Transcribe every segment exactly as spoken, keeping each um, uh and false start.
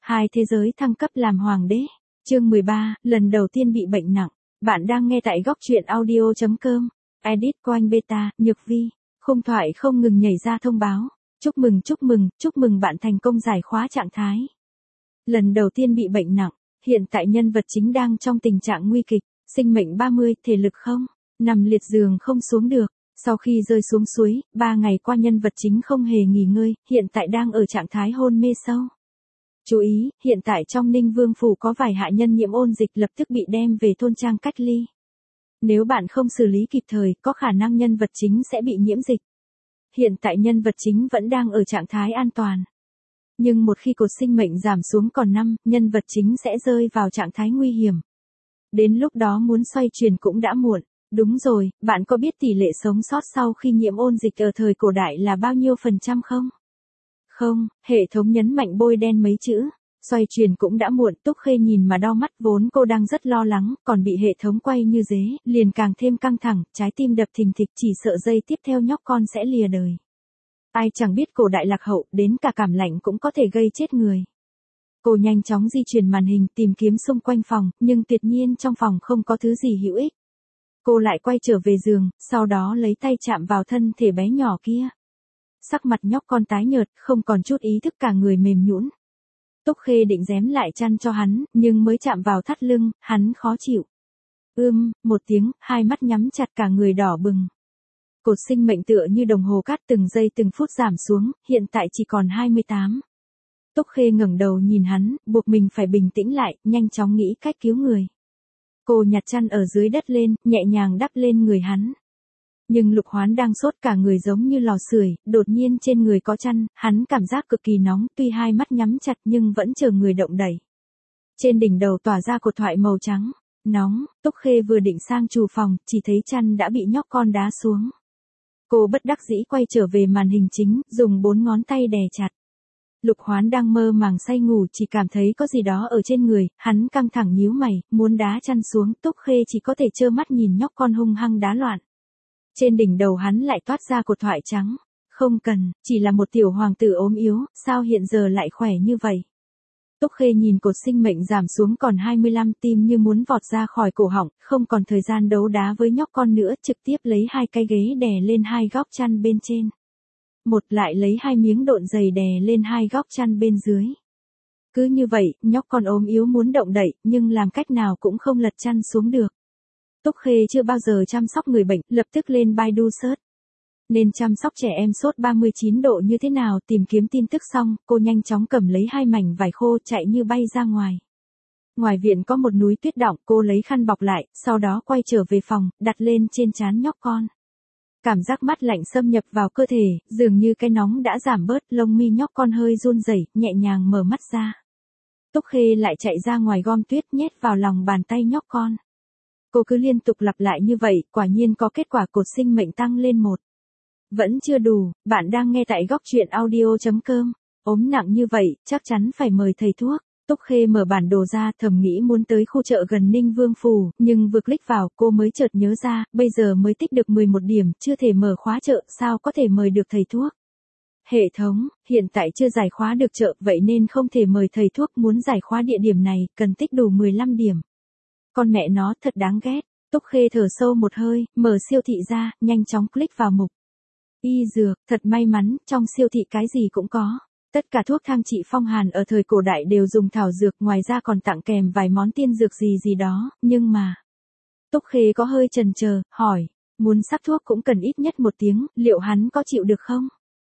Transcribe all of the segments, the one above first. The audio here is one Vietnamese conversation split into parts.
Hai thế giới thăng cấp làm hoàng đế. Chương mười ba, lần đầu tiên bị bệnh nặng. Bạn đang nghe tại góc truyện audio chấm com. Edit Coin Beta, Nhược Vi. Khung thoại không ngừng nhảy ra thông báo. Chúc mừng chúc mừng, chúc mừng bạn thành công giải khóa trạng thái. Lần đầu tiên bị bệnh nặng. Hiện tại nhân vật chính đang trong tình trạng nguy kịch. Sinh mệnh ba mươi, thể lực không. Nằm liệt giường không xuống được. Sau khi rơi xuống suối, ba ngày qua nhân vật chính không hề nghỉ ngơi, hiện tại đang ở trạng thái hôn mê sâu. Chú ý, hiện tại trong Ninh Vương Phủ có vài hạ nhân nhiễm ôn dịch lập tức bị đem về thôn trang cách ly. Nếu bạn không xử lý kịp thời, có khả năng nhân vật chính sẽ bị nhiễm dịch. Hiện tại nhân vật chính vẫn đang ở trạng thái an toàn. Nhưng một khi cột sinh mệnh giảm xuống còn năm, nhân vật chính sẽ rơi vào trạng thái nguy hiểm. Đến lúc đó muốn xoay chuyển cũng đã muộn. Đúng rồi, bạn có biết tỷ lệ sống sót sau khi nhiễm ôn dịch ở thời cổ đại là bao nhiêu phần trăm không? Không, hệ thống nhấn mạnh bôi đen mấy chữ. Xoay chuyển cũng đã muộn, Túc Khê nhìn mà đau mắt, vốn cô đang rất lo lắng, còn bị hệ thống quay như dế, liền càng thêm căng thẳng, trái tim đập thình thịch, chỉ sợ giây tiếp theo nhóc con sẽ lìa đời. Ai chẳng biết cổ đại lạc hậu, đến cả cảm lạnh cũng có thể gây chết người. Cô nhanh chóng di chuyển màn hình tìm kiếm xung quanh phòng, nhưng tuyệt nhiên trong phòng không có thứ gì hữu ích. Cô lại quay trở về giường, sau đó lấy tay chạm vào thân thể bé nhỏ kia. Sắc mặt nhóc con tái nhợt, không còn chút ý thức, cả người mềm nhũn. Túc Khê định rém lại chăn cho hắn, nhưng mới chạm vào thắt lưng, hắn khó chịu. Ưm, một tiếng, hai mắt nhắm chặt, cả người đỏ bừng. Cột sinh mệnh tựa như đồng hồ cát từng giây từng phút giảm xuống, hiện tại chỉ còn hai mươi tám. Túc Khê ngẩng đầu nhìn hắn, buộc mình phải bình tĩnh lại, nhanh chóng nghĩ cách cứu người. Cô nhặt chăn ở dưới đất lên, nhẹ nhàng đắp lên người hắn. Nhưng Lục Hoán đang sốt, cả người giống như lò sưởi, đột nhiên trên người có chăn, hắn cảm giác cực kỳ nóng, tuy hai mắt nhắm chặt nhưng vẫn chờ người động đẩy. Trên đỉnh đầu tỏa ra cột thoại màu trắng. Nóng, Túc Khê vừa định sang trù phòng, chỉ thấy chăn đã bị nhóc con đá xuống. Cô bất đắc dĩ quay trở về màn hình chính, dùng bốn ngón tay đè chặt. Lục Hoán đang mơ màng say ngủ, chỉ cảm thấy có gì đó ở trên người, hắn căng thẳng nhíu mày, muốn đá chăn xuống, Túc Khê chỉ có thể trơ mắt nhìn nhóc con hung hăng đá loạn. Trên đỉnh đầu hắn lại toát ra cột thoại trắng. Không cần, chỉ là một tiểu hoàng tử ốm yếu, sao hiện giờ lại khỏe như vậy? Túc Khê nhìn cột sinh mệnh giảm xuống còn hai mươi lăm, tim như muốn vọt ra khỏi cổ họng, không còn thời gian đấu đá với nhóc con nữa, trực tiếp lấy hai cái ghế đè lên hai góc chăn bên trên. Một lại lấy hai miếng độn giày đè lên hai góc chăn bên dưới. Cứ như vậy, nhóc con ốm yếu muốn động đậy, nhưng làm cách nào cũng không lật chăn xuống được. Túc Khê chưa bao giờ chăm sóc người bệnh, lập tức lên Baidu search. Nên chăm sóc trẻ em sốt ba mươi chín độ như thế nào, tìm kiếm tin tức xong, cô nhanh chóng cầm lấy hai mảnh vải khô chạy như bay ra ngoài. Ngoài viện có một núi tuyết đọng, cô lấy khăn bọc lại, sau đó quay trở về phòng, đặt lên trên trán nhóc con. Cảm giác mát lạnh xâm nhập vào cơ thể, dường như cái nóng đã giảm bớt, lông mi nhóc con hơi run rẩy, nhẹ nhàng mở mắt ra. Túc Khê lại chạy ra ngoài gom tuyết nhét vào lòng bàn tay nhóc con. Cô cứ liên tục lặp lại như vậy, quả nhiên có kết quả, cột sinh mệnh tăng lên một. Vẫn chưa đủ, bạn đang nghe tại góc truyện audio chấm com. Ốm nặng như vậy, chắc chắn phải mời thầy thuốc. Túc Khê mở bản đồ ra, thầm nghĩ muốn tới khu chợ gần Ninh Vương Phủ, nhưng vừa click vào, cô mới chợt nhớ ra, bây giờ mới tích được mười một điểm, chưa thể mở khóa chợ, sao có thể mời được thầy thuốc. Hệ thống, hiện tại chưa giải khóa được chợ, vậy nên không thể mời thầy thuốc, muốn giải khóa địa điểm này, cần tích đủ mười lăm điểm. Con mẹ nó thật đáng ghét. Túc Khê thở sâu một hơi, mở siêu thị ra, nhanh chóng click vào mục y dược, thật may mắn, trong siêu thị cái gì cũng có. Tất cả thuốc thang trị phong hàn ở thời cổ đại đều dùng thảo dược, ngoài ra còn tặng kèm vài món tiên dược gì gì đó, nhưng mà... Túc Khê có hơi chần chờ, hỏi, muốn sắc thuốc cũng cần ít nhất một tiếng, liệu hắn có chịu được không?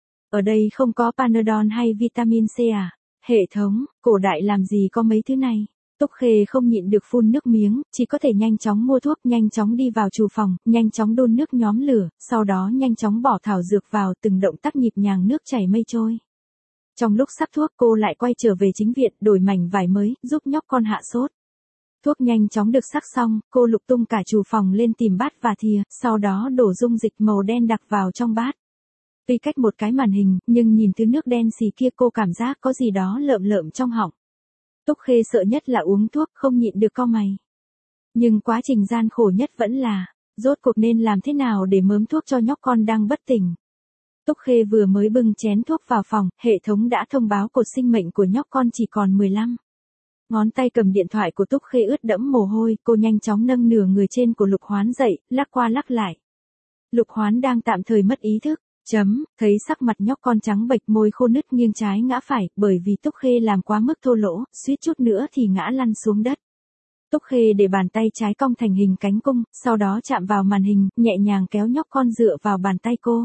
Ở đây không có Panadol hay vitamin C à? Hệ thống, cổ đại làm gì có mấy thứ này? Túc Khê không nhịn được phun nước miếng, chỉ có thể nhanh chóng mua thuốc, nhanh chóng đi vào trù phòng, nhanh chóng đun nước nhóm lửa, sau đó nhanh chóng bỏ thảo dược vào, từng động tác nhịp nhàng, nước chảy mây trôi. Trong lúc sắc thuốc, cô lại quay trở về chính viện, đổi mảnh vải mới, giúp nhóc con hạ sốt. Thuốc nhanh chóng được sắc xong, cô lục tung cả trù phòng lên tìm bát và thìa, sau đó đổ dung dịch màu đen đặc vào trong bát. Tuy cách một cái màn hình, nhưng nhìn thứ nước đen xì kia cô cảm giác có gì đó lợm lợm trong họng. Túc Khê sợ nhất là uống thuốc, không nhịn được cau mày. Nhưng quá trình gian khổ nhất vẫn là, rốt cuộc nên làm thế nào để mớm thuốc cho nhóc con đang bất tỉnh. Túc Khê vừa mới bưng chén thuốc vào phòng, hệ thống đã thông báo cột sinh mệnh của nhóc con chỉ còn mười lăm. Ngón tay cầm điện thoại của Túc Khê ướt đẫm mồ hôi, cô nhanh chóng nâng nửa người trên của Lục Hoán dậy, lắc qua lắc lại. Lục Hoán đang tạm thời mất ý thức, chấm, thấy sắc mặt nhóc con trắng bệch, môi khô nứt nghiêng trái ngã phải, bởi vì Túc Khê làm quá mức thô lỗ, suýt chút nữa thì ngã lăn xuống đất. Túc Khê để bàn tay trái cong thành hình cánh cung, sau đó chạm vào màn hình, nhẹ nhàng kéo nhóc con dựa vào bàn tay cô.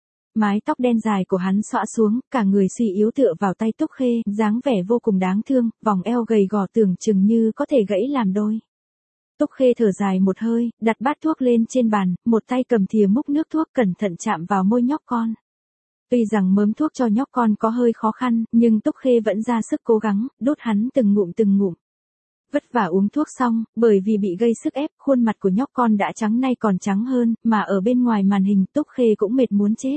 Mái tóc đen dài của hắn xõa xuống, cả người suy yếu tựa vào tay Túc Khê, dáng vẻ vô cùng đáng thương, vòng eo gầy gò tưởng chừng như có thể gãy làm đôi. Túc Khê thở dài một hơi, đặt bát thuốc lên trên bàn, một tay cầm thìa múc nước thuốc cẩn thận chạm vào môi nhóc con. Tuy rằng mớm thuốc cho nhóc con có hơi khó khăn, nhưng Túc Khê vẫn ra sức cố gắng, đút hắn từng ngụm từng ngụm. Vất vả uống thuốc xong, bởi vì bị gây sức ép, khuôn mặt của nhóc con đã trắng nay còn trắng hơn, mà ở bên ngoài màn hình Túc Khê cũng mệt muốn chết.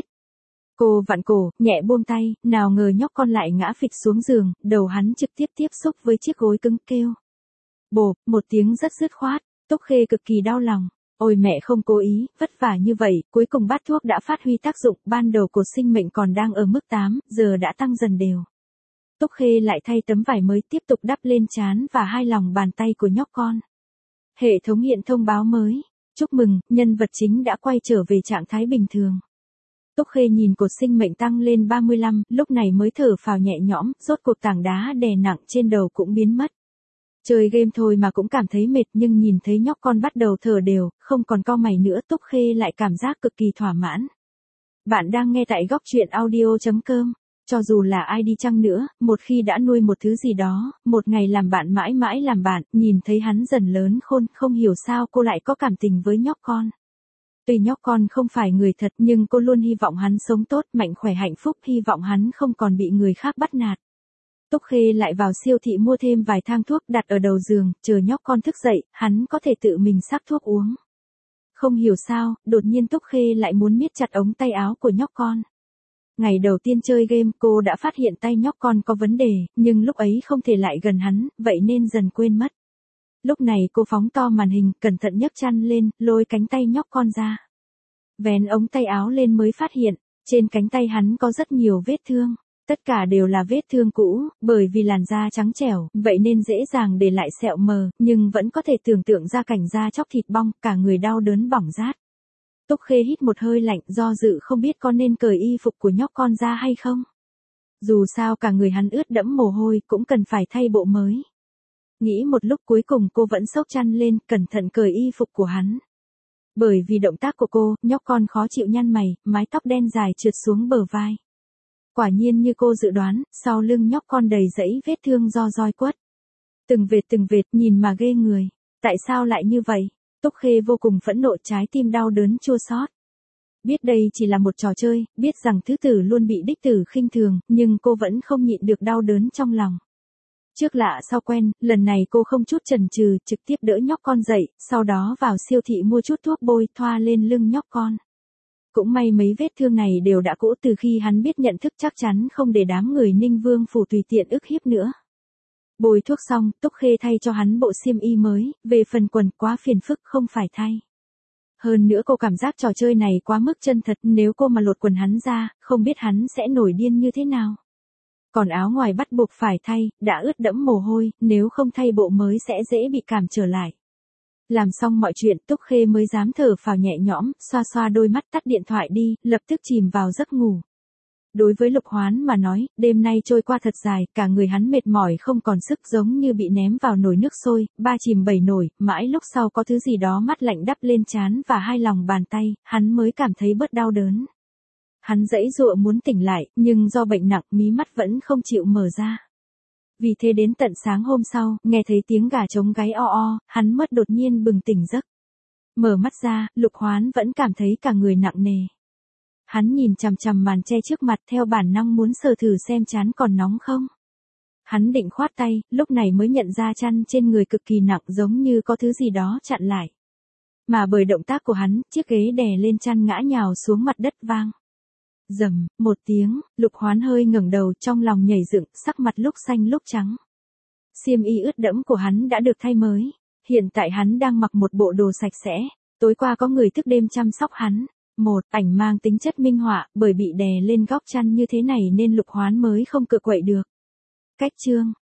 Cô vặn cổ, nhẹ buông tay, nào ngờ nhóc con lại ngã phịch xuống giường, đầu hắn trực tiếp tiếp xúc với chiếc gối cứng, kêu. Bộp, một tiếng rất dứt khoát, Túc Khê cực kỳ đau lòng. Ôi mẹ không cố ý, vất vả như vậy, cuối cùng bát thuốc đã phát huy tác dụng, ban đầu cột sinh mệnh còn đang ở mức tám, giờ đã tăng dần đều. Túc Khê lại thay tấm vải mới tiếp tục đắp lên trán và hai lòng bàn tay của nhóc con. Hệ thống hiện thông báo mới. Chúc mừng, nhân vật chính đã quay trở về trạng thái bình thường. Túc Khê nhìn cột sinh mệnh tăng lên ba mươi lăm, lúc này mới thở phào nhẹ nhõm, rốt cuộc tảng đá đè nặng trên đầu cũng biến mất. Chơi game thôi mà cũng cảm thấy mệt, nhưng nhìn thấy nhóc con bắt đầu thở đều, không còn cau mày nữa, Túc Khê lại cảm giác cực kỳ thỏa mãn. Bạn đang nghe tại góc truyện audio chấm com. Cho dù là ai đi chăng nữa, một khi đã nuôi một thứ gì đó, một ngày làm bạn mãi mãi làm bạn, nhìn thấy hắn dần lớn khôn, không hiểu sao cô lại có cảm tình với nhóc con. Tuy nhóc con không phải người thật nhưng cô luôn hy vọng hắn sống tốt, mạnh khỏe hạnh phúc, hy vọng hắn không còn bị người khác bắt nạt. Túc Khê lại vào siêu thị mua thêm vài thang thuốc đặt ở đầu giường, chờ nhóc con thức dậy, hắn có thể tự mình sắc thuốc uống. Không hiểu sao, đột nhiên Túc Khê lại muốn miết chặt ống tay áo của nhóc con. Ngày đầu tiên chơi game cô đã phát hiện tay nhóc con có vấn đề, nhưng lúc ấy không thể lại gần hắn, vậy nên dần quên mất. Lúc này cô phóng to màn hình, cẩn thận nhấc chăn lên, lôi cánh tay nhóc con ra. Vén ống tay áo lên mới phát hiện, trên cánh tay hắn có rất nhiều vết thương. Tất cả đều là vết thương cũ, bởi vì làn da trắng trẻo, vậy nên dễ dàng để lại sẹo mờ, nhưng vẫn có thể tưởng tượng ra cảnh da chóc thịt bong, cả người đau đớn bỏng rát. Túc Khê hít một hơi lạnh, do dự không biết có nên cởi y phục của nhóc con ra hay không. Dù sao cả người hắn ướt đẫm mồ hôi, cũng cần phải thay bộ mới. Nghĩ một lúc cuối cùng cô vẫn xốc chăn lên, cẩn thận cởi y phục của hắn. Bởi vì động tác của cô, nhóc con khó chịu nhăn mày, mái tóc đen dài trượt xuống bờ vai. Quả nhiên như cô dự đoán, sau lưng nhóc con đầy dẫy vết thương do roi quất. Từng vệt từng vệt nhìn mà ghê người. Tại sao lại như vậy? Túc Khê vô cùng phẫn nộ, trái tim đau đớn chua xót. Biết đây chỉ là một trò chơi, biết rằng thứ tử luôn bị đích tử khinh thường, nhưng cô vẫn không nhịn được đau đớn trong lòng. Trước lạ sau quen, lần này cô không chút chần chừ, trực tiếp đỡ nhóc con dậy, sau đó vào siêu thị mua chút thuốc bôi thoa lên lưng nhóc con. Cũng may mấy vết thương này đều đã cũ từ khi hắn biết nhận thức chắc chắn không để đám người Ninh Vương phủ tùy tiện ức hiếp nữa. Bôi thuốc xong, Túc Khê thay cho hắn bộ xiêm y mới, về phần quần quá phiền phức không phải thay. Hơn nữa cô cảm giác trò chơi này quá mức chân thật, nếu cô mà lột quần hắn ra, không biết hắn sẽ nổi điên như thế nào. Còn áo ngoài bắt buộc phải thay, đã ướt đẫm mồ hôi, nếu không thay bộ mới sẽ dễ bị cảm trở lại. Làm xong mọi chuyện, Túc Khê mới dám thở phào nhẹ nhõm, xoa xoa đôi mắt, tắt điện thoại đi, lập tức chìm vào giấc ngủ. Đối với Lục Hoán mà nói, đêm nay trôi qua thật dài, cả người hắn mệt mỏi không còn sức, giống như bị ném vào nồi nước sôi, ba chìm bảy nổi, mãi lúc sau có thứ gì đó mát lạnh đắp lên trán và hai lòng bàn tay, hắn mới cảm thấy bớt đau đớn. Hắn giãy giụa muốn tỉnh lại, nhưng do bệnh nặng, mí mắt vẫn không chịu mở ra. Vì thế đến tận sáng hôm sau, nghe thấy tiếng gà trống gáy o o, hắn mất đột nhiên bừng tỉnh giấc. Mở mắt ra, Lục Hoán vẫn cảm thấy cả người nặng nề. Hắn nhìn chằm chằm màn che trước mặt, theo bản năng muốn sờ thử xem trán còn nóng không. Hắn định khoát tay, lúc này mới nhận ra chăn trên người cực kỳ nặng, giống như có thứ gì đó chặn lại. Mà bởi động tác của hắn, chiếc ghế đè lên chăn ngã nhào xuống mặt đất vang. Rầm, một tiếng, Lục Hoán hơi ngẩng đầu, trong lòng nhảy dựng, sắc mặt lúc xanh lúc trắng. Xiêm y ướt đẫm của hắn đã được thay mới. Hiện tại hắn đang mặc một bộ đồ sạch sẽ. Tối qua có người thức đêm chăm sóc hắn. một. Ảnh mang tính chất minh họa, bởi bị đè lên góc chăn như thế này nên Lục Hoán mới không cựa quậy được. Cách chương